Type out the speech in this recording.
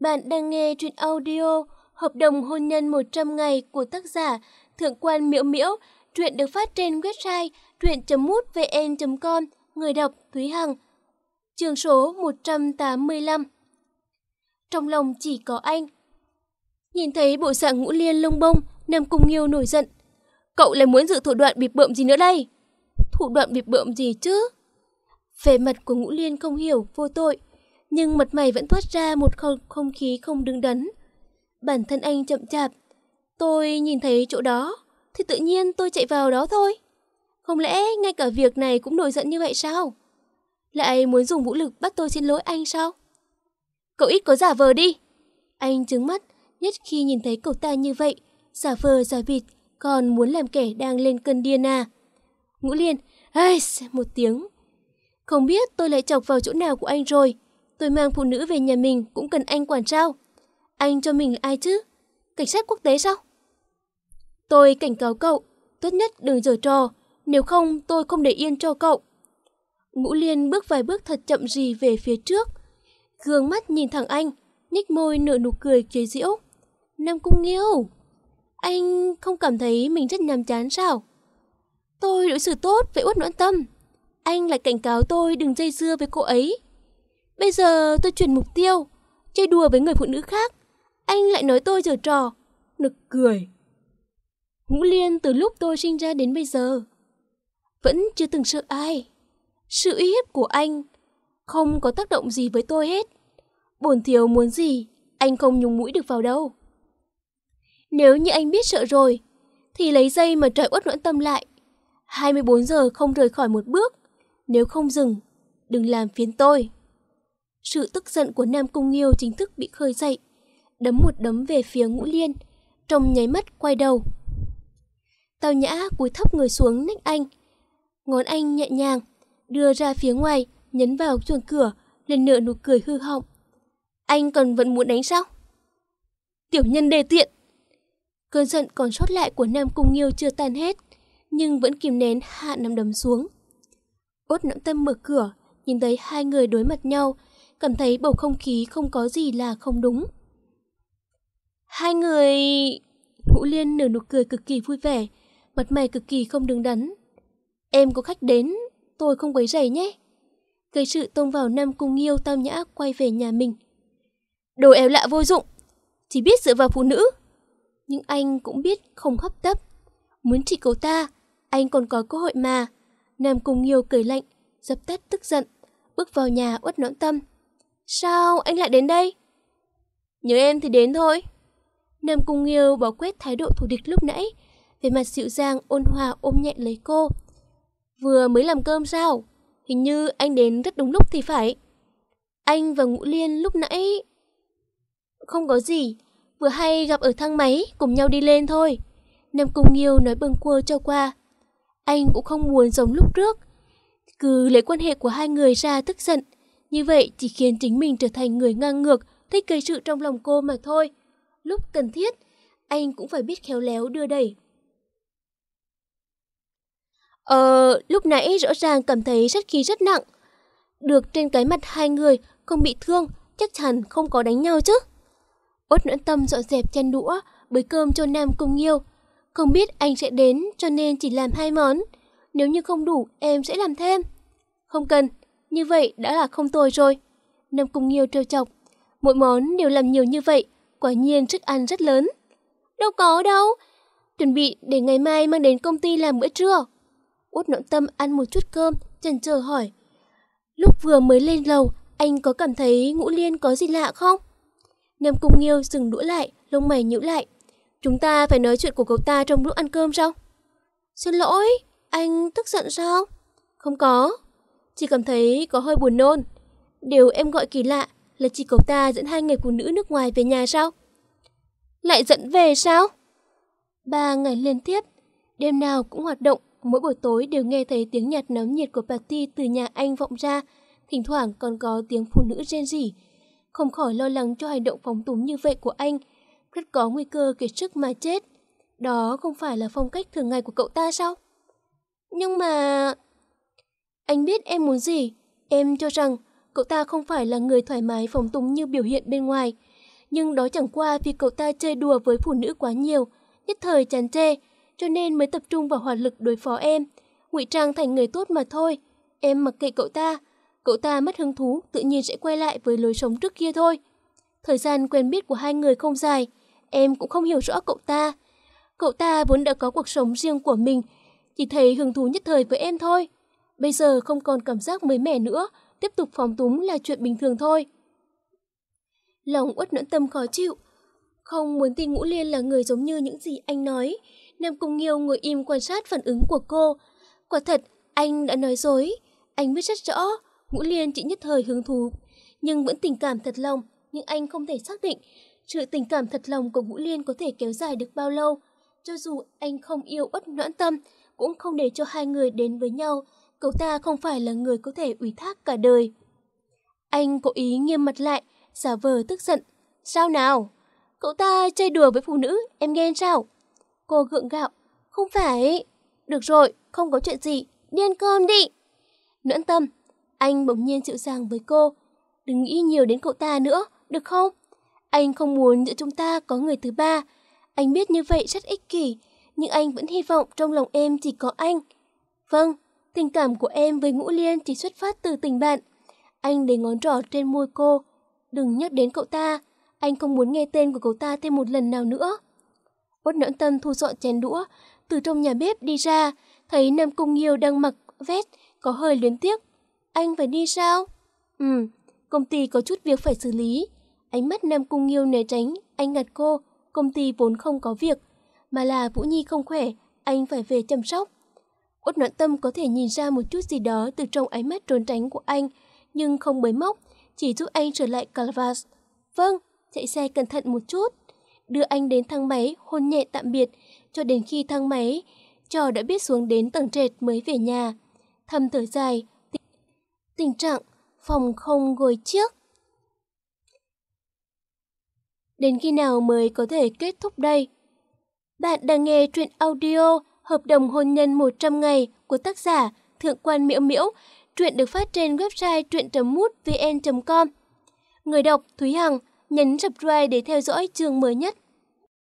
Bạn đang nghe truyện audio Hợp đồng hôn nhân 100 ngày của tác giả Thượng quan Miễu Miễu. Truyện được phát trên website truyện.mútvn.com. Người đọc Thúy Hằng. Chương số 185. Trong lòng chỉ có anh. Nhìn thấy bộ dạng Ngũ Liên lông bông, Nam Cung Nghiêu nổi giận. Cậu lại muốn dự thủ đoạn bịp bợm gì nữa đây? Thủ đoạn bịp bợm gì chứ? Vẻ mặt của Ngũ Liên không hiểu, vô tội, nhưng mặt mày vẫn thoát ra một không khí không đứng đắn. Bản thân anh chậm chạp. Tôi nhìn thấy chỗ đó, thì tự nhiên tôi chạy vào đó thôi. Không lẽ ngay cả việc này cũng nổi giận như vậy sao? Lại muốn dùng vũ lực bắt tôi xin lỗi anh sao? Cậu ít có giả vờ đi. Anh trừng mắt, nhất khi nhìn thấy cậu ta như vậy, giả vờ giả vịt, còn muốn làm kẻ đang lên cơn điên à. Ngũ Liên, một tiếng. Không biết tôi lại chọc vào chỗ nào của anh rồi. Tôi mang phụ nữ về nhà mình cũng cần anh quản sao? Anh cho mình là ai chứ? Cảnh sát quốc tế sao? Tôi cảnh cáo cậu, tốt nhất đừng giở trò, nếu không tôi không để yên cho cậu. Ngũ Liên bước vài bước thật chậm rì về phía trước, gương mắt nhìn thẳng anh, nhếch môi nở nụ cười chế giễu. Nam Cung Nghiêu, anh không cảm thấy mình rất nhàm chán sao? Tôi đối xử tốt với Uất Noãn Tâm, anh lại cảnh cáo tôi đừng dây dưa với cô ấy. Bây giờ tôi chuyển mục tiêu, chơi đùa với người phụ nữ khác, anh lại nói tôi giở trò, nực cười. Ngũ Liên từ lúc tôi sinh ra đến bây giờ vẫn chưa từng sợ ai. Sự uy hiếp của anh không có tác động gì với tôi hết. Bổn thiếu muốn gì, anh không nhúng mũi được vào đâu. Nếu như anh biết sợ rồi, thì lấy dây mà trói Uất Noãn Tâm lại. 24 giờ không rời khỏi một bước. Nếu không dừng, đừng làm phiền tôi. Sự tức giận của Nam Cung Nghiêu chính thức bị khơi dậy, đấm một đấm về phía Ngũ Liên, trong nháy mắt quay đầu. Tao Nhã cúi thấp người xuống nách anh, ngón anh nhẹ nhàng đưa ra phía ngoài, nhấn vào chuông cửa, lên nở nụ cười hư họng. Anh còn vẫn muốn đánh sao? Tiểu nhân đề tiện. Cơn giận còn sót lại của Nam Cung Nghiêu chưa tan hết, nhưng vẫn kìm nén hạ nắm đấm xuống. Uất Noãn Tâm mở cửa, nhìn thấy hai người đối mặt nhau, cảm thấy bầu không khí không có gì là không đúng. Hai người... Ngũ Liên nở nụ cười cực kỳ vui vẻ, mặt mày cực kỳ không đứng đắn. Em có khách đến, tôi không quấy rầy nhé. Gây sự tông vào Nam Cung Nghiêu Tao Nhã quay về nhà mình. Đồ éo lạ vô dụng, chỉ biết dựa vào phụ nữ. Nhưng anh cũng biết không hấp tấp. Muốn trị cậu ta, anh còn có cơ hội mà. Nam Cung Nghiêu cười lạnh, dập tắt tức giận, bước vào nhà Uất Noãn Tâm. Sao anh lại đến đây? Nhớ em thì đến thôi. Nam Cung Nghiêu bỏ quét thái độ thù địch lúc nãy, về mặt dịu dàng ôn hòa ôm nhẹ lấy cô. Vừa mới làm cơm sao? Hình như anh đến rất đúng lúc thì phải. Anh và Ngũ Liên lúc nãy... Không có gì, vừa hay gặp ở thang máy, cùng nhau đi lên thôi. Nam Cung Nghiêu nói bâng quơ cho qua. Anh cũng không muốn giống lúc trước, cứ lấy quan hệ của hai người ra tức giận. Như vậy chỉ khiến chính mình trở thành người ngang ngược, thích gây sự trong lòng cô mà thôi. Lúc cần thiết, anh cũng phải biết khéo léo đưa đẩy. Lúc nãy rõ ràng cảm thấy sát khí rất nặng. Được trên cái mặt hai người không bị thương, chắc chắn không có đánh nhau chứ. Uất Noãn Tâm dọn dẹp chén đũa, bới cơm cho Nam Cung Nghiêu. Không biết anh sẽ đến cho nên chỉ làm 2 món. Nếu như không đủ em sẽ làm thêm. Không cần, như vậy đã là không tồi rồi. Nam Cung Nghiêu trêu chọc. Mỗi món đều làm nhiều như vậy, quả nhiên sức ăn rất lớn. Đâu có đâu, chuẩn bị để ngày mai mang đến công ty làm bữa trưa. Uất Noãn Tâm ăn một chút cơm, chần chờ hỏi. Lúc vừa mới lên lầu, anh có cảm thấy Ngũ Liên có gì lạ không? Nam Cung Nghiêu dừng đũa lại, lông mày nhíu lại. Chúng ta phải nói chuyện của cậu ta trong lúc ăn cơm sao? Xin lỗi, anh tức giận sao? Không có, chỉ cảm thấy có hơi buồn nôn. Điều em gọi kỳ lạ là chỉ cậu ta dẫn 2 người phụ nữ nước ngoài về nhà sao? Lại dẫn về sao? 3 ngày liên tiếp, đêm nào cũng hoạt động, mỗi buổi tối đều nghe thấy tiếng nhạc náo nhiệt của party từ nhà anh vọng ra, thỉnh thoảng còn có tiếng phụ nữ rên rỉ. Không khỏi lo lắng cho hành động phóng túng như vậy của anh, rất có nguy cơ kiệt sức mà chết. Đó không phải là phong cách thường ngày của cậu ta sao? Nhưng mà... Anh biết em muốn gì. Em cho rằng cậu ta không phải là người thoải mái phóng túng như biểu hiện bên ngoài. Nhưng đó chẳng qua vì cậu ta chơi đùa với phụ nữ quá nhiều, nhất thời chán chê, cho nên mới tập trung vào hỏa lực đối phó em, ngụy trang thành người tốt mà thôi. Em mặc kệ cậu ta mất hứng thú tự nhiên sẽ quay lại với lối sống trước kia thôi. Thời gian quen biết của hai người không dài, em cũng không hiểu rõ cậu ta. Cậu ta vốn đã có cuộc sống riêng của mình, chỉ thấy hứng thú nhất thời với em thôi. Bây giờ không còn cảm giác mới mẻ nữa, tiếp tục phóng túng là chuyện bình thường thôi. Lòng Uất Noãn Tâm khó chịu, không muốn tin Ngũ Liên là người giống như những gì anh nói. Nam Cung Nghiêu ngồi im quan sát phản ứng của cô. Quả thật, anh đã nói dối. Anh biết rất rõ, Ngũ Liên chỉ nhất thời hứng thú, nhưng vẫn tình cảm thật lòng. Nhưng anh không thể xác định sự tình cảm thật lòng của Ngũ Liên có thể kéo dài được bao lâu. Cho dù anh không yêu Uất Noãn Tâm, cũng không để cho hai người đến với nhau. Cậu ta không phải là người có thể ủy thác cả đời. Anh cố ý nghiêm mặt lại, giả vờ tức giận. Sao nào? Cậu ta chơi đùa với phụ nữ, em ghen sao? Cô gượng gạo. Không phải. Được rồi, không có chuyện gì, đi ăn cơm đi. Noãn Tâm, anh bỗng nhiên dịu dàng với cô. Đừng nghĩ nhiều đến cậu ta nữa, được không? Anh không muốn giữa chúng ta có người thứ ba. Anh biết như vậy rất ích kỷ, nhưng anh vẫn hy vọng trong lòng em chỉ có anh. Vâng, tình cảm của em với Ngũ Liên chỉ xuất phát từ tình bạn. Anh để ngón trỏ trên môi cô. Đừng nhắc đến cậu ta, anh không muốn nghe tên của cậu ta thêm một lần nào nữa. Uất Noãn Tâm thu dọn chén đũa, từ trong nhà bếp đi ra, thấy Nam Cung Nghiêu đang mặc vest, có hơi luyến tiếc. Anh phải đi sao? Công ty có chút việc phải xử lý. Ánh mắt Nam Cung Nghiêu né tránh, anh gạt cô. Công ty vốn không có việc, mà là Vũ Nhi không khỏe, anh phải về chăm sóc. Uất Noãn Tâm có thể nhìn ra một chút gì đó từ trong ánh mắt trốn tránh của anh, nhưng không bới móc, chỉ giúp anh trở lại Calvas. Vâng, chạy xe cẩn thận một chút. Đưa anh đến thang máy, hôn nhẹ tạm biệt, cho đến khi thang máy, trò đã biết xuống đến tầng trệt mới về nhà. Thầm thở dài, tình trạng phòng không gối chiếc. Đến khi nào mới có thể kết thúc đây? Bạn đang nghe truyện audio Hợp đồng hôn nhân 100 ngày của tác giả Thượng quan Miễu Miễu. Truyện được phát trên website truyện.mútvn.com. Người đọc Thúy Hằng, nhấn subscribe để theo dõi chương mới nhất.